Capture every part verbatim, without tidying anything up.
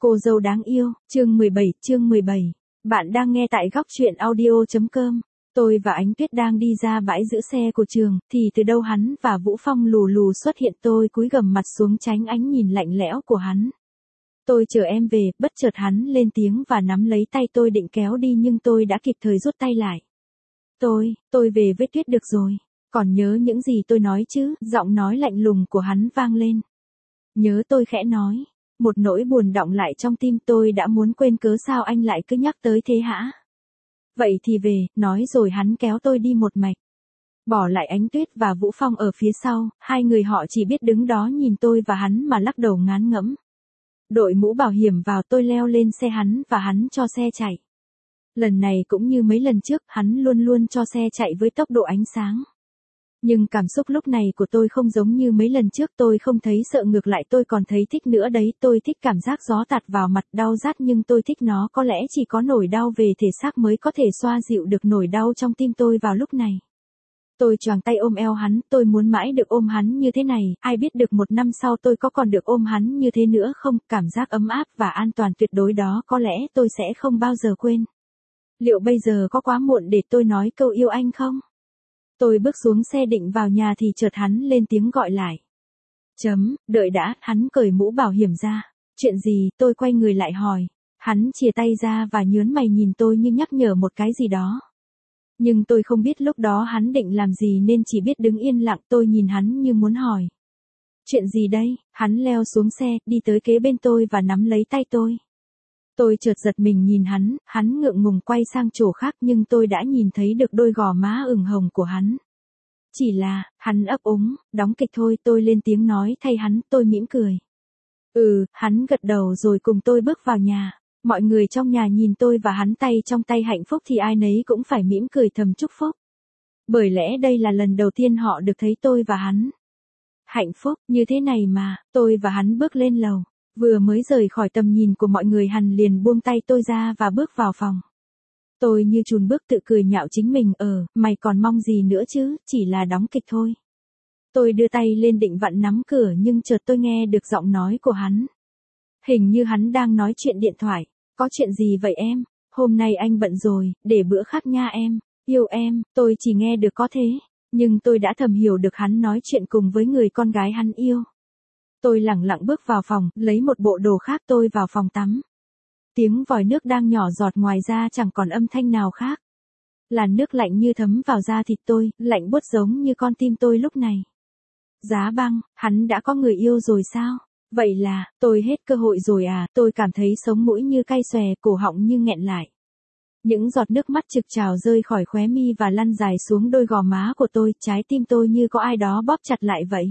Cô dâu đáng yêu, chương mười bảy, chương mười bảy. Bạn đang nghe tại góc truyện audio.com. Tôi và Ánh Tuyết đang đi ra bãi giữ xe của trường, thì từ đâu hắn và Vũ Phong lù lù xuất hiện. Tôi cúi gằm mặt xuống tránh ánh nhìn lạnh lẽo của hắn. Tôi chờ em về, bất chợt hắn lên tiếng và nắm lấy tay tôi định kéo đi nhưng tôi đã kịp thời rút tay lại. Tôi, tôi về với Tuyết được rồi. Còn nhớ những gì tôi nói chứ? Giọng nói lạnh lùng của hắn vang lên. Nhớ, tôi khẽ nói. Một nỗi buồn đọng lại trong tim. Tôi đã muốn quên cớ sao anh lại cứ nhắc tới thế hả? Vậy thì về, nói rồi hắn kéo tôi đi một mạch. Bỏ lại Ánh Tuyết và Vũ Phong ở phía sau, hai người họ chỉ biết đứng đó nhìn tôi và hắn mà lắc đầu ngán ngẫm. Đội mũ bảo hiểm vào, tôi leo lên xe hắn và hắn cho xe chạy. Lần này cũng như mấy lần trước, hắn luôn luôn cho xe chạy với tốc độ ánh sáng. Nhưng cảm xúc lúc này của tôi không giống như mấy lần trước. Tôi không thấy sợ, ngược lại tôi còn thấy thích nữa đấy. Tôi thích cảm giác gió tạt vào mặt, đau rát, nhưng tôi thích nó. Có lẽ chỉ có nỗi đau về thể xác mới có thể xoa dịu được nỗi đau trong tim tôi vào lúc này. Tôi choàng tay ôm eo hắn. Tôi muốn mãi được ôm hắn như thế này. Ai biết được một năm sau tôi có còn được ôm hắn như thế nữa không? Cảm giác ấm áp và an toàn tuyệt đối đó có lẽ tôi sẽ không bao giờ quên. Liệu bây giờ có quá muộn để tôi nói câu yêu anh không? Tôi bước xuống xe định vào nhà thì chợt hắn lên tiếng gọi lại. Chấm, đợi đã. Hắn cởi mũ bảo hiểm ra. Chuyện gì? Tôi quay người lại hỏi. Hắn chìa tay ra và nhớn mày nhìn tôi như nhắc nhở một cái gì đó. Nhưng tôi không biết lúc đó hắn định làm gì nên chỉ biết đứng yên lặng. Tôi nhìn hắn như muốn hỏi. Chuyện gì đây? Hắn leo xuống xe, đi tới kế bên tôi và nắm lấy tay tôi. Tôi chợt giật mình nhìn hắn, hắn ngượng ngùng quay sang chỗ khác nhưng tôi đã nhìn thấy được đôi gò má ửng hồng của hắn. Chỉ là, hắn ấp úng, đóng kịch thôi. Tôi lên tiếng nói thay hắn, tôi mỉm cười. Ừ, hắn gật đầu rồi cùng tôi bước vào nhà. Mọi người trong nhà nhìn tôi và hắn tay trong tay hạnh phúc thì ai nấy cũng phải mỉm cười thầm chúc phúc. Bởi lẽ đây là lần đầu tiên họ được thấy tôi và hắn. Hạnh phúc, như thế này mà. Tôi và hắn bước lên lầu. Vừa mới rời khỏi tầm nhìn của mọi người hắn liền buông tay tôi ra và bước vào phòng. Tôi như chùn bước tự cười nhạo chính mình. Ờ, mày còn mong gì nữa chứ, chỉ là đóng kịch thôi. Tôi đưa tay lên định vặn nắm cửa nhưng chợt tôi nghe được giọng nói của hắn. Hình như hắn đang nói chuyện điện thoại. Có chuyện gì vậy em? Hôm nay anh bận rồi, để bữa khác nha em. Yêu em. Tôi chỉ nghe được có thế. Nhưng tôi đã thầm hiểu được hắn nói chuyện cùng với người con gái hắn yêu. Tôi lẳng lặng bước vào phòng, lấy một bộ đồ khác. Tôi vào phòng tắm. Tiếng vòi nước đang nhỏ giọt, ngoài ra chẳng còn âm thanh nào khác. Làn nước lạnh như thấm vào da thịt tôi, lạnh buốt giống như con tim tôi lúc này. Giá băng, hắn đã có người yêu rồi sao? Vậy là, tôi hết cơ hội rồi à? Tôi cảm thấy sống mũi như cay xòe, cổ họng như nghẹn lại. Những giọt nước mắt trực trào rơi khỏi khóe mi và lăn dài xuống đôi gò má của tôi. Trái tim tôi như có ai đó bóp chặt lại vậy.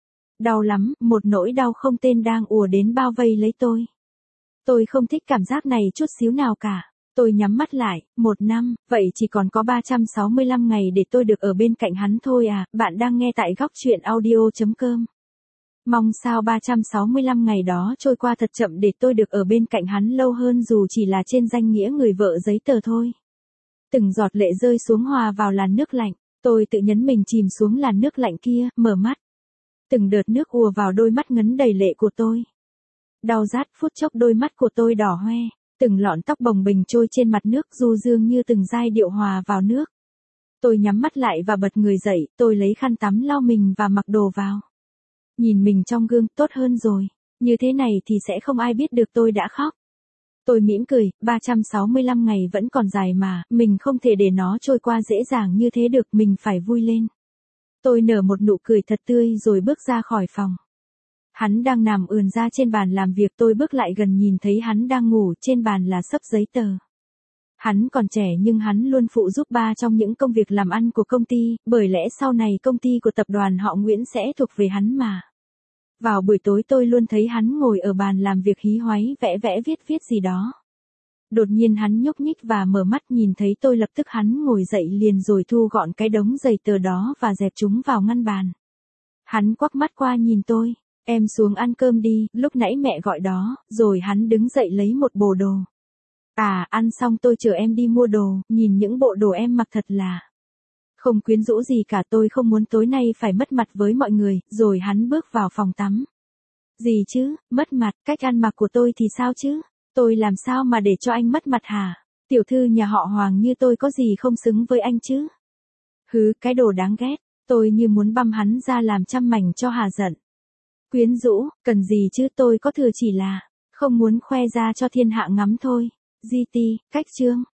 Đau lắm, một nỗi đau không tên đang ùa đến bao vây lấy tôi. Tôi không thích cảm giác này chút xíu nào cả. Tôi nhắm mắt lại. Một năm, vậy chỉ còn có ba trăm sáu mươi lăm ngày để tôi được ở bên cạnh hắn thôi à. Bạn đang nghe tại góc truyện audio.com. Mong sao ba trăm sáu mươi lăm ngày đó trôi qua thật chậm để tôi được ở bên cạnh hắn lâu hơn, dù chỉ là trên danh nghĩa người vợ giấy tờ thôi. Từng giọt lệ rơi xuống hòa vào làn nước lạnh. Tôi tự nhấn mình chìm xuống làn nước lạnh kia, mở mắt. Từng đợt nước ùa vào đôi mắt ngấn đầy lệ của tôi. Đau rát, phút chốc đôi mắt của tôi đỏ hoe. Từng lọn tóc bồng bềnh trôi trên mặt nước, du dương như từng giai điệu hòa vào nước. Tôi nhắm mắt lại và bật người dậy. Tôi lấy khăn tắm lau mình và mặc đồ vào. Nhìn mình trong gương, tốt hơn rồi. Như thế này thì sẽ không ai biết được tôi đã khóc. Tôi mỉm cười, ba trăm sáu mươi lăm ngày vẫn còn dài mà, mình không thể để nó trôi qua dễ dàng như thế được, mình phải vui lên. Tôi nở một nụ cười thật tươi rồi bước ra khỏi phòng. Hắn đang nằm ườn ra trên bàn làm việc. Tôi bước lại gần nhìn thấy hắn đang ngủ, trên bàn là xấp giấy tờ. Hắn còn trẻ nhưng hắn luôn phụ giúp ba trong những công việc làm ăn của công ty, bởi lẽ sau này công ty của tập đoàn họ Nguyễn sẽ thuộc về hắn mà. Vào buổi tối tôi luôn thấy hắn ngồi ở bàn làm việc hí hoáy vẽ vẽ viết viết gì đó. Đột nhiên hắn nhúc nhích và mở mắt, nhìn thấy tôi lập tức hắn ngồi dậy liền rồi thu gọn cái đống giấy tờ đó và dẹp chúng vào ngăn bàn. Hắn quắc mắt qua nhìn tôi. Em xuống ăn cơm đi, lúc nãy mẹ gọi đó. Rồi hắn đứng dậy lấy một bộ đồ. À, ăn xong tôi chở em đi mua đồ. Nhìn những bộ đồ em mặc thật là không quyến rũ gì cả. Tôi không muốn tối nay phải mất mặt với mọi người. Rồi hắn bước vào phòng tắm. Gì chứ, mất mặt, cách ăn mặc của tôi thì sao chứ? Tôi làm sao mà để cho anh mất mặt hả? Tiểu thư nhà họ Hoàng như tôi có gì không xứng với anh chứ? Hứ, cái đồ đáng ghét, tôi như muốn băm hắn ra làm trăm mảnh cho hà giận. Quyến rũ, cần gì chứ, tôi có thừa chỉ là không muốn khoe ra cho thiên hạ ngắm thôi. giê tê, cách chương.